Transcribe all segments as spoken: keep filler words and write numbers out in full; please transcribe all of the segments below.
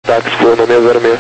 Táxi for no seis zero seis.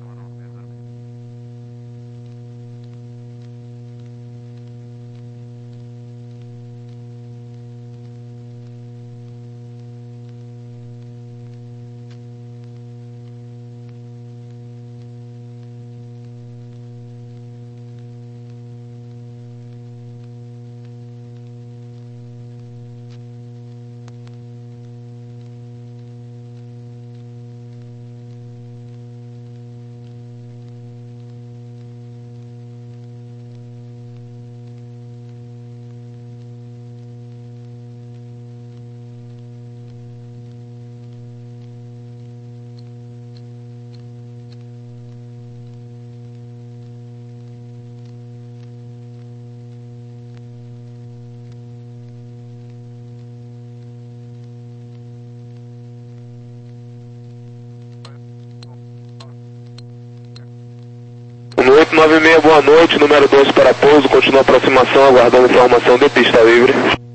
oito nove seis, boa noite, número dois para pouso, continua a aproximação, aguardando informação de pista livre.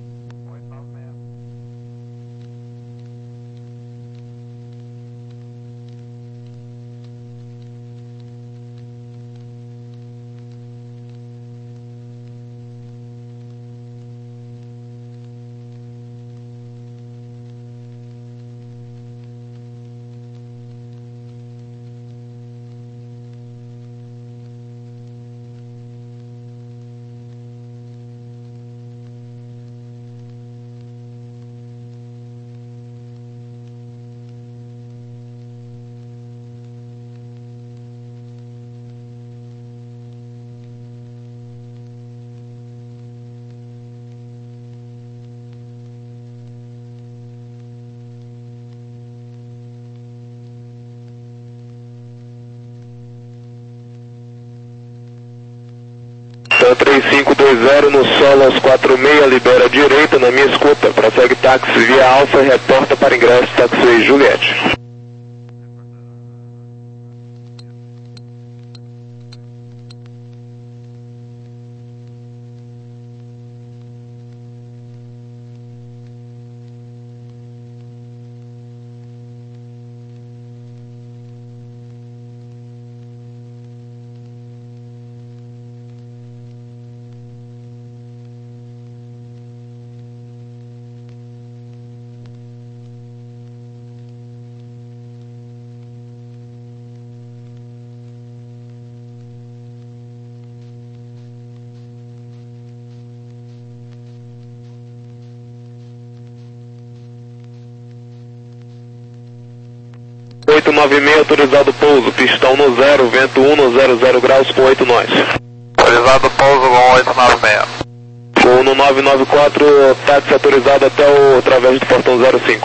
três cinco dois zero no solo aos quatro seis, libera a direita na minha escuta, prossegue táxi via Alfa e reporta para ingresso táxi Juliette. oito nove seis, autorizado pouso, pistão no zero, vento um no zero zero graus com oito nós. Autorizado pouso com oito nove seis. Com no nove nove quatro, táxi autorizado até o através do portão zero cinco.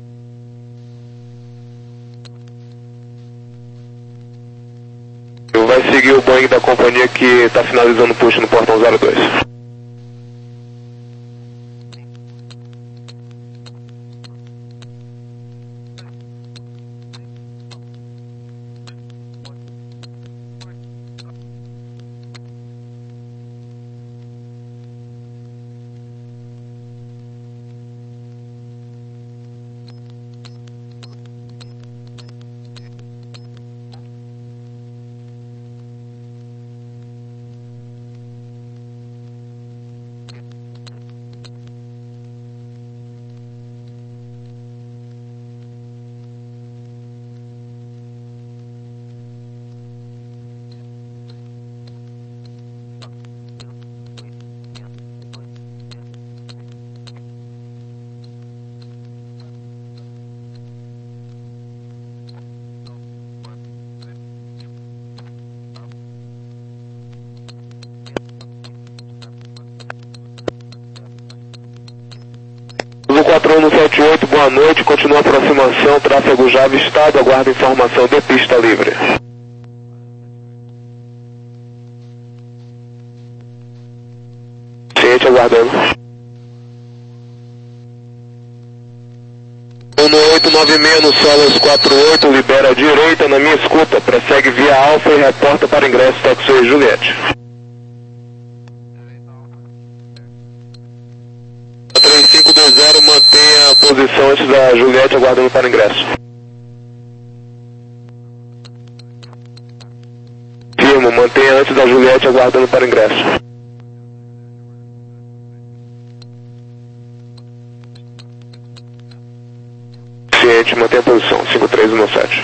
Vai seguir o Boeing da companhia que está finalizando o push no portão zero dois. quatro um sete oito, boa noite, continua a aproximação, tráfego já avistado, aguarda informação de pista livre. Ciente, aguardando. um oito nove seis no solo aos quatro oito, libera a direita na minha escuta, prossegue via Alfa e reporta para ingresso táxi Juliette. três cinco dois zero, mantenha a posição antes da Juliette, aguardando para ingresso. confirmo, mantenha antes da Juliette aguardando para ingresso. Ciente, mantenha a posição, cinco três um sete.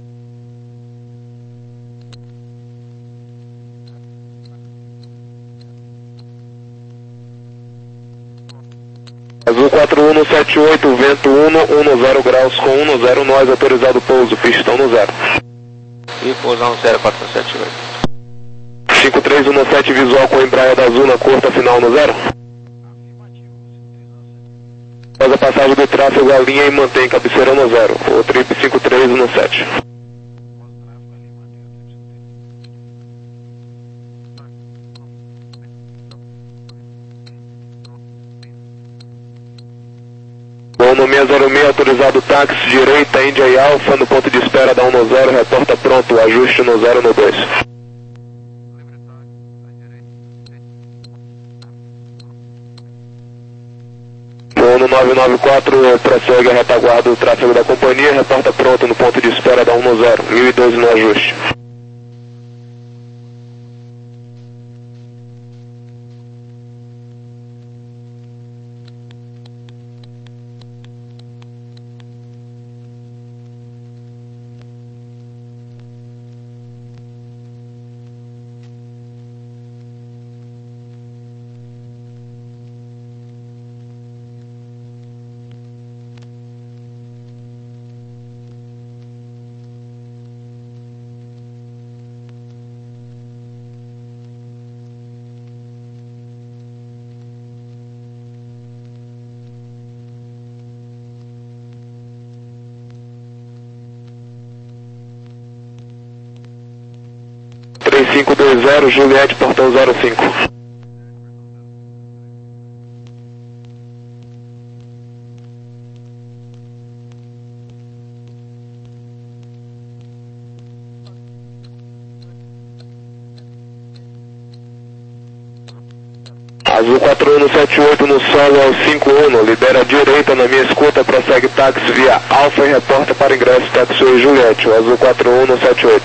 Azul quatro um sete oito, vento um, zero graus com um zero, nós autorizado pouso, pistão no zero. E pousando zero quatro sete oito. cinco três um sete, visual com embraer da Azul na curta final no zero. Faz a passagem do tráfego à linha e mantém cabeceira no zero, o trip cinco três um sete. No seis zero seis, autorizado táxi, direita, Índia e Alfa, no ponto de espera da um no zero, reporta pronto, ajuste no zero no dois. No nove nove quatro, prossegue a retaguarda do tráfego da companhia, reporta pronto no ponto de espera da um no zero, mil e doze no ajuste. três cinco dois zero, Juliette, portão zero cinco. Azul quatro um sete oito no solo ao cinco um, libera a direita na minha escuta, prossegue táxi via Alfa e reporta para ingresso Taxiway Juliette, o Azul quatro um sete oito.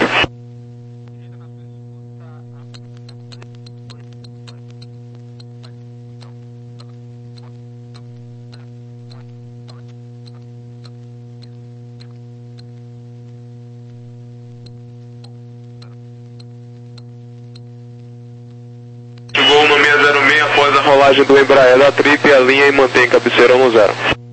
Chegou no seis zero seis após a rolagem do embraer da trip, a linha e mantém cabeceira no zero.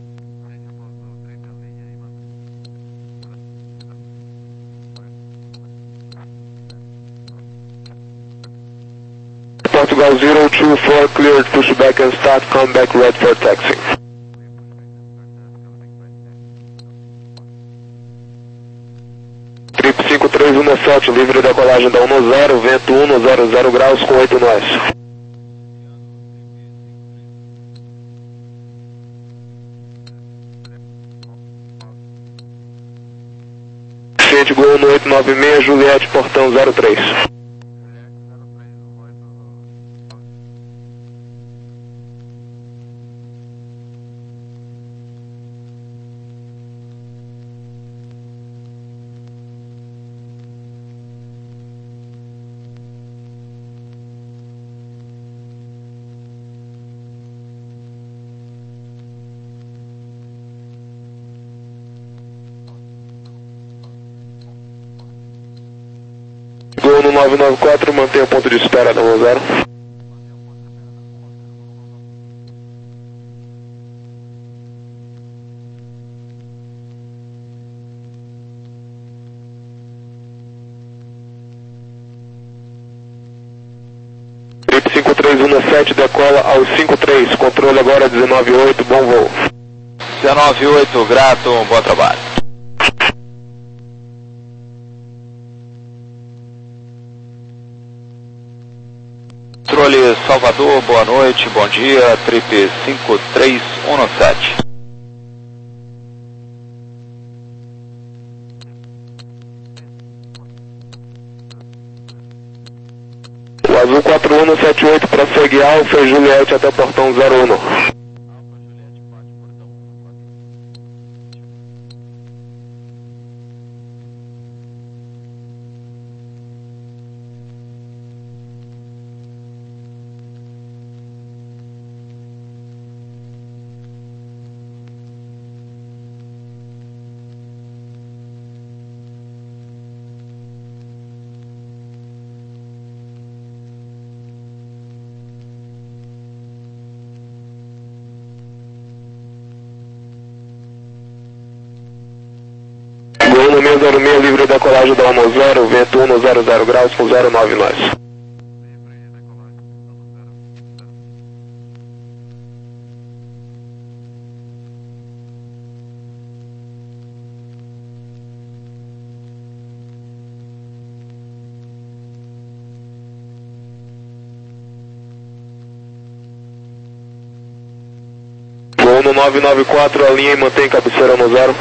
Portugal zero two four, cleared, pushback and start, come back red for taxi. Trip cinco três um sete, livre decolagem da um no zero, vento um, zero zero graus com oito nós. Ciente Gol no oito nove seis, Juliette, portão zero três. Gol no nove nove quatro, mantém o ponto de espera da um zero. Trip cinco três um sete, decola ao cinco três, controle agora dezenove oito, bom voo. dezenove oito, grato, bom trabalho. Controle Salvador, boa noite, bom dia, trip cinco três um sete. O Azul quatro um sete oito, prossegue Alfa e Juliette até portão zero um. seis zero seis, livre decolagem da um zero, vento um zero zero graus com zero nove nós. Gol no nove nove quatro, alinha e mantém cabeceira no zero.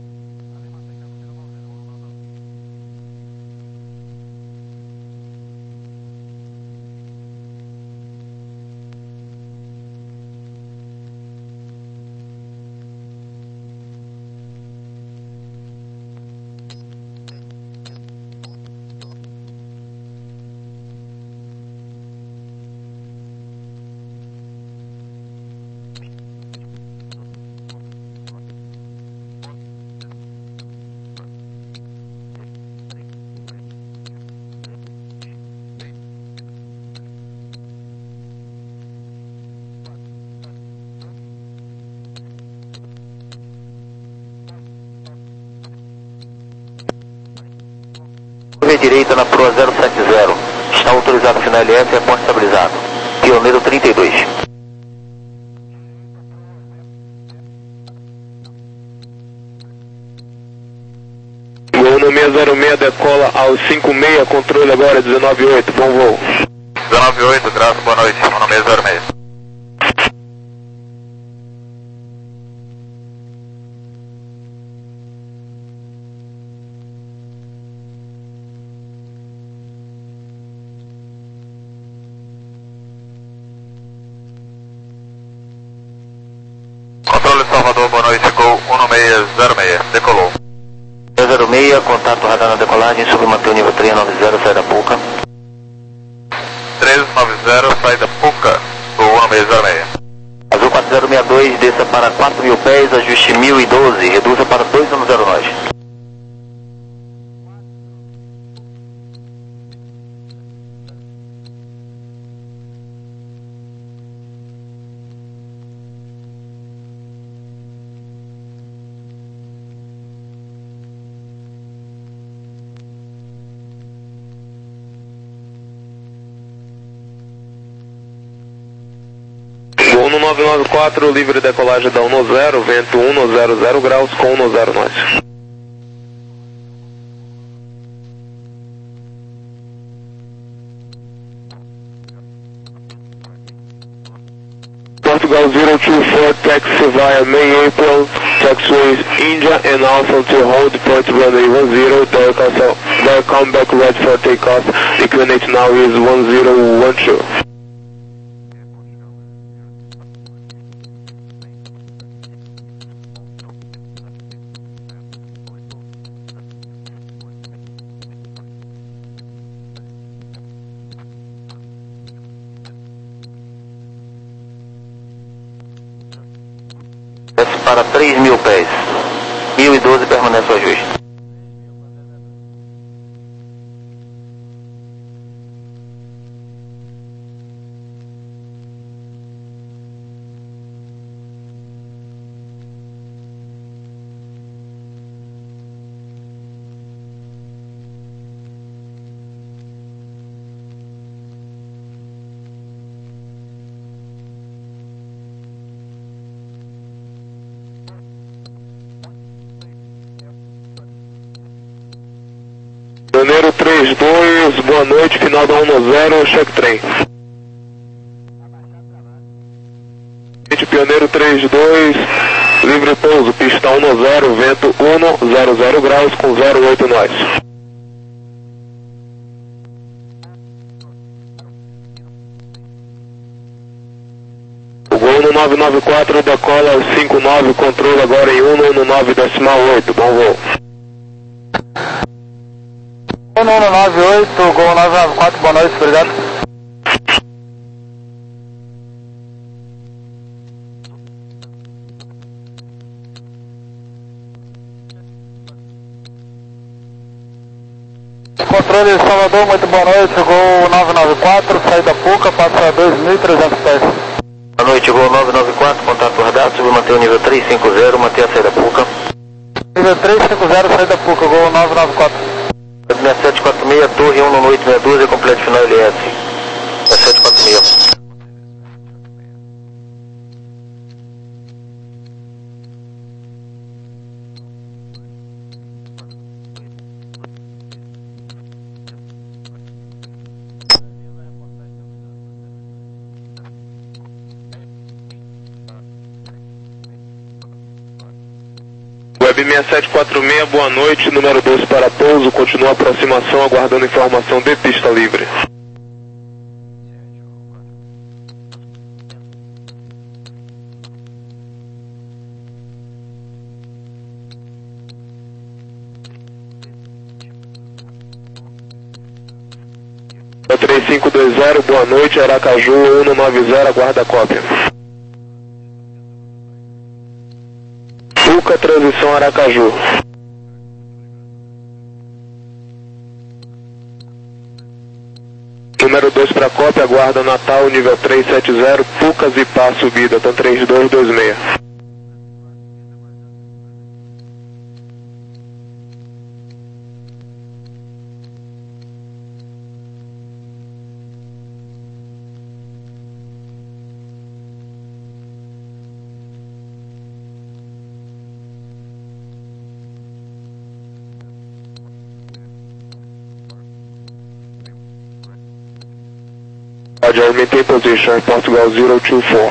Direita na proa zero sete zero. Está autorizado final L F e aporte estabilizado. Pioneiro trinta e dois. Gol no seis zero seis, decola ao cinco seis, controle agora dezenove oito, bom voo. dezenove oito, graças, boa noite, no seis zero seis. Controle Salvador, boa noite, Gol um seis zero seis, decolou. seis zero seis, contato radar na decolagem, submantém o nível três nove zero, sai da Puca. três nove zero, sai da Puca, Gol um seis zero seis. Azul quatro zero seis dois, desça para quatro mil pés, ajuste mil e doze, reduza para dois um zero nós. Gol no nove nove quatro, livre decolagem da um zero, vento um zero zero graus com um zero nós. Portugal zero two four, taxi via May April, taxiways India and Alpha to hold point runway one zero, welcome back ready for takeoff, equinate now is one zero one two. Desce para três mil pés. mil e doze permanece o ajuste. Pioneiro três dois, boa noite, final da um zero, check trem. Pioneiro três dois, livre pouso, pista um zero, vento um zero zero graus com zero oito nós. O Gol no nove nove quatro, decola cinco nove, controle agora em um no nove decimal oito, bom voo. um no nove oito, Gol nove nove quatro, boa noite, obrigado. Controle Salvador, muito boa noite, Gol nove nove quatro, saída Puca, passa dois mil e trezentos pés. Boa noite, Gol nove nove quatro, contato radar, submantém o nível três cinco zero, mantém a saída Puca. três cinco zero, saída Puca, Gol nove nove quatro. seis sete quatro seis, Torre um no oito seis dois, completo final L S. seis sete quatro seis. Web seis sete quatro seis, boa noite, número dois para pouso, continua a aproximação, aguardando informação de pista livre. três cinco dois zero, boa noite, Aracaju um um nove zero, aguarda a cópia. Puca, transição Aracaju. Número dois para cópia, aguarda Natal, nível três sete zero, Pucas e Pá, subida, tá três dois dois seis. Roger, maintain position, Portugal zero two four.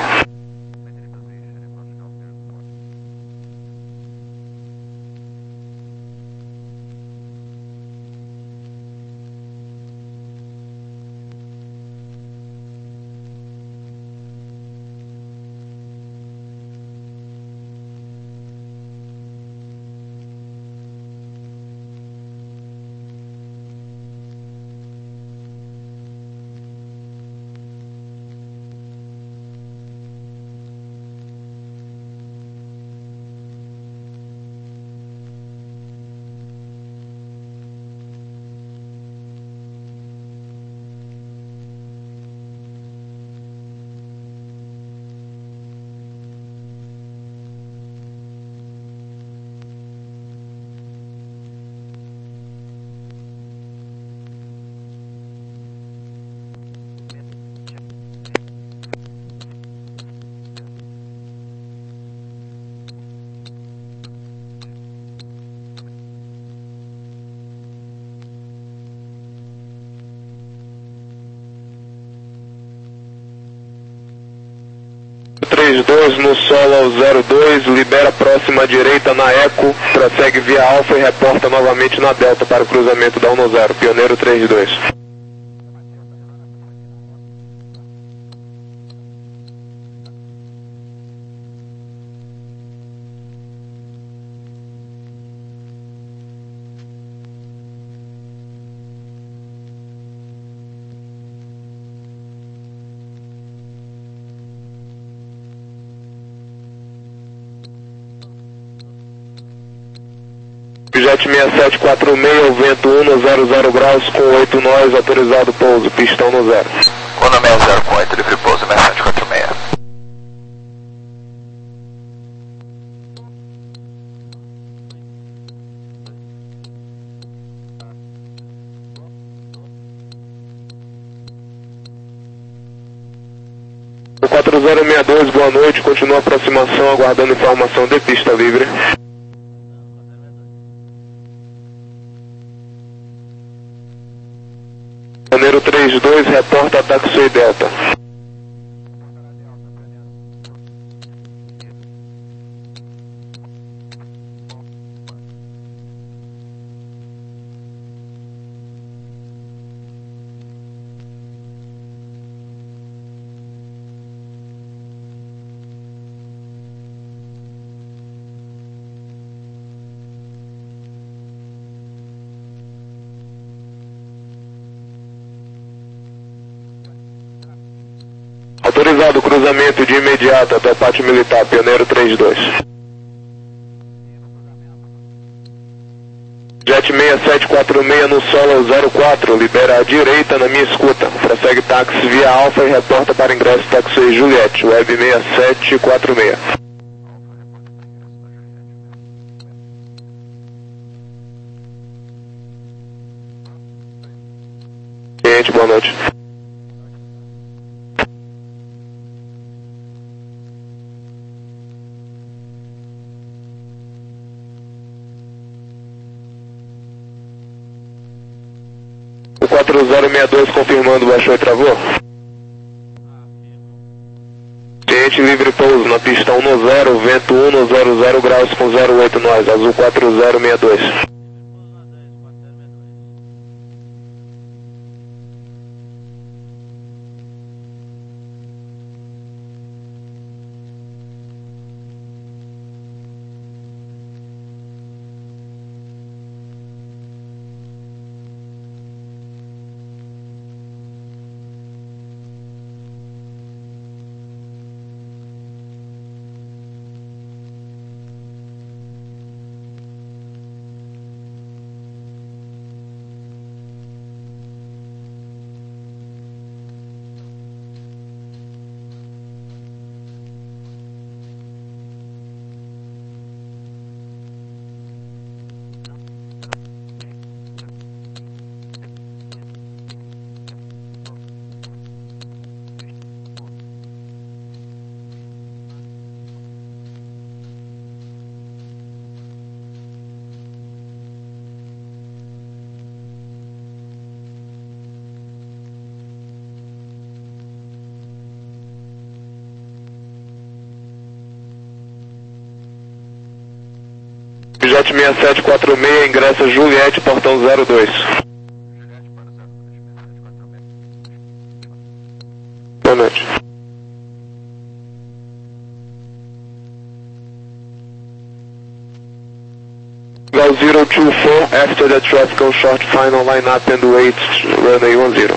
três dois no solo ao zero dois, libera próxima à direita na Eco, prossegue via Alfa e reporta novamente na Delta para o cruzamento da um zero, Pioneiro três dois. Jet seis sete quatro seis, vento um no zero zero graus com oito nós, autorizado pouso, pistão no zero. Quando meia zero com oito, livre pouso, seis sete quatro seis. O quatro zero seis dois, boa noite, continua a aproximação, aguardando informação de pista livre. Pioneiro três dois, reporta ataque Sul Delta. Autorizado o cruzamento de imediato até o pátio militar, Pioneiro três dois. Jet seis sete quatro seis no solo zero quatro, libera à direita na minha escuta. Prossegue táxi via Alfa e reporta para ingresso táxi Juliette, Web seis sete quatro seis. Ciente, boa noite. O quatro zero seis dois confirmando, baixou e travou. Ciente, livre pouso na pista um no zero, vento um no zero zero graus com zero oito nós, azul quatro zero seis dois. Jet seis sete quatro seis, ingressa Juliette, portão zero dois. Boa noite. Gal zero two four, after the traffic on short final line up and wait, runway one zero.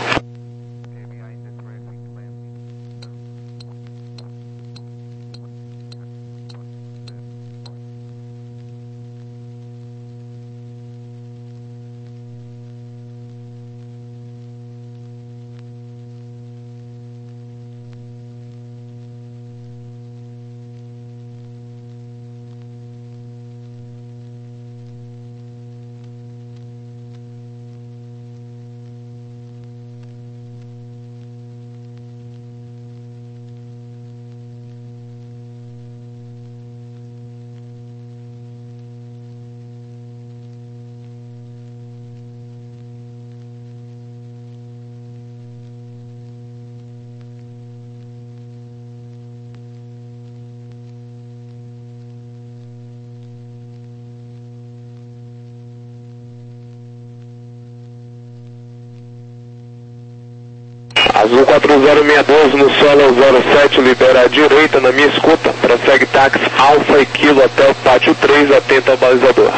Azul quatro zero seis dois no solo zero sete, libera à direita na minha escuta, prossegue táxi Alfa e Kilo até o pátio três, atento ao balizador.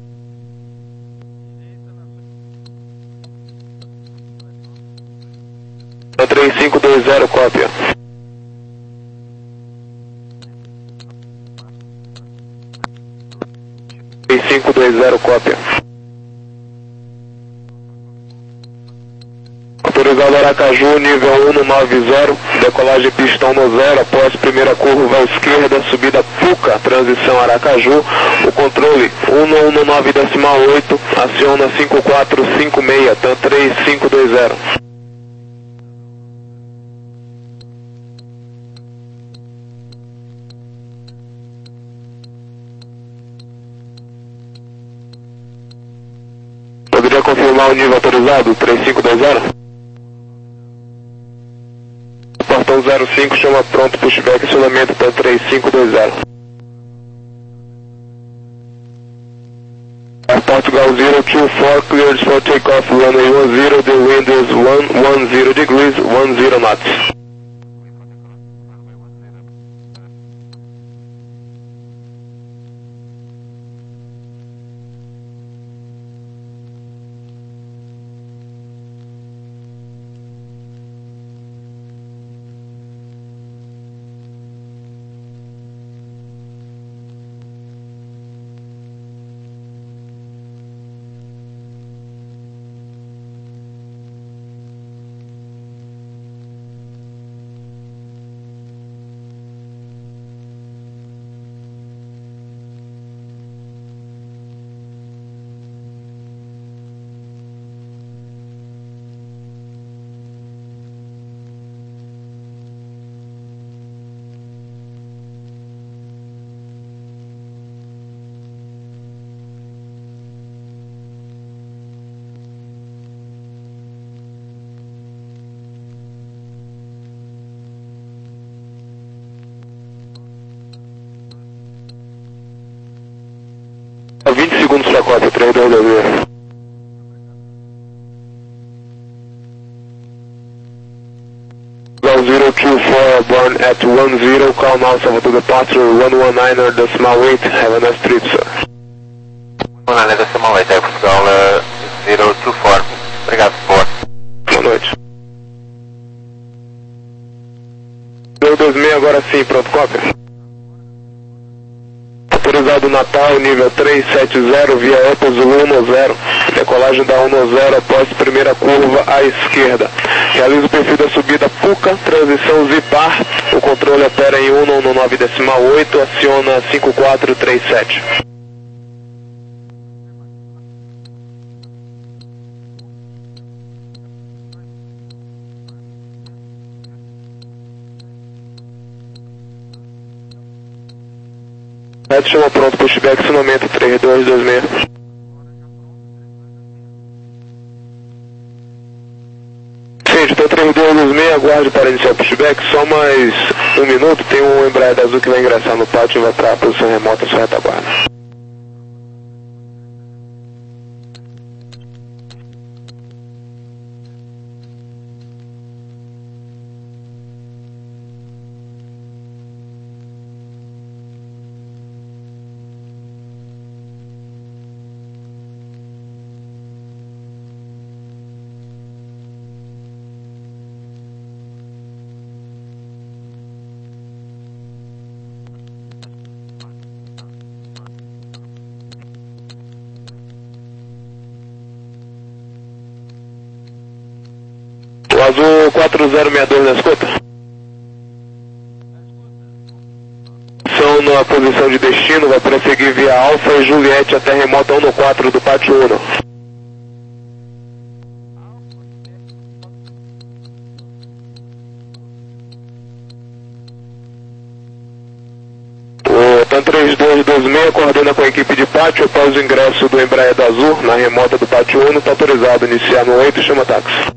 três cinco dois zero, cópia. três cinco dois zero, cópia. Autorizado Aracaju, nível um no nove zero, decolagem pistão no zero, após primeira curva à esquerda, subida Puca, transição Aracaju, o controle um no um no nove decimal oito, aciona cinco quatro cinco seis, TAM três cinco dois zero. Poderia confirmar o nível autorizado, três cinco dois zero? Portão zero cinco, chama pronto, pushback, acionamento TAM três cinco dois zero. Portugal zero two four, cleared for takeoff, runway one zero, the wind is one one zero degrees, one zero knots. Vamos para a cota, três dois dois seis. zero two four, born at one zero, call now to departure one one nine or decimal eight, have a nice trip, sir. one one nine decimal eight, é Portugal zero two four, obrigado, boa. Boa noite. zero dois seis, agora sim, pronto, cópia. Autorizado Natal, nível três sete zero, via Apple Zulu um zero, decolagem da um zero após primeira curva à esquerda. Realiza o perfil da subida Puca, transição Zipar, o controle opera em um nove decimal oito, aciona cinco quatro três sete. Red chama pronto, pushback, acionamento três dois dois seis. Sim, então três dois dois seis, aguarde para iniciar o pushback, só mais um minuto, tem um Embraer azul que vai ingressar no pátio e vai para a posição remota, sua retaguarda. Azul quatro zero seis dois na escuta. São na posição de destino, vai prosseguir via Alfa e Juliette até remota um quatro do pátio um. O TAM três dois dois seis coordena com a equipe de pátio após o ingresso do Embraer da Azul na remota do pátio um, está autorizado a iniciar no oito e chama táxi.